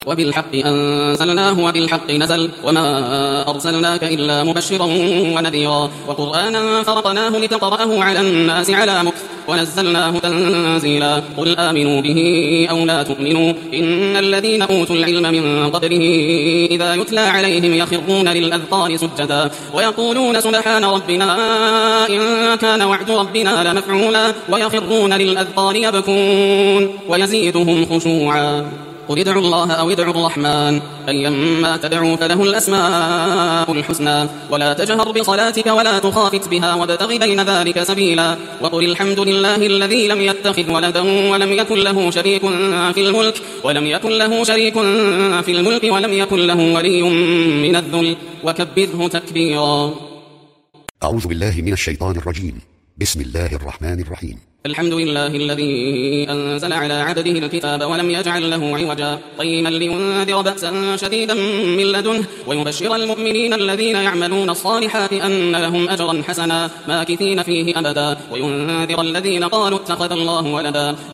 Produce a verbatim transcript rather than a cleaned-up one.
وبالحق أنزلناه وبالحق نزل وما أرسلناك إلا مبشرا ونذيرا وقرآنا فرقناه لتقرأه على الناس على مكث ونزلناه تنزيلا قل آمنوا به أو لا تؤمنوا إن الذين أوتوا العلم من قبله إذا يتلى عليهم يخرون للأذقان سجدا ويقولون سبحان ربنا إن كان وعد ربنا لمفعولا ويخرون للأذقان يبكون ويزيدهم خشوعا قل ادعوا الله أو ادعوا الرحمن أيما تدعوا فله الأسماء الحسنى ولا تجهر بصلاتك ولا تخافت بها وابتغ بين ذلك سبيلا وقل الحمد لله الذي لم يتخذ ولدا ولم يكن له شريك في الملك ولم يكن له شريك في الملك ولم يكن له ولي من الذل وكبره تكبيرا. أعوذ بالله من الشيطان الرجيم. بسم الله الرحمن الرحيم. الحمد لله الذي أنزل على عبده الكتاب ولم يجعل له عوجا قيما لينذر بأسا شديدا من لدنه ويبشر المؤمنين الذين يعملون الصالحات أن لهم أجرا حسنا ماكثين فيه أبدا وينذر الذين قالوا اتخذ الله ولدا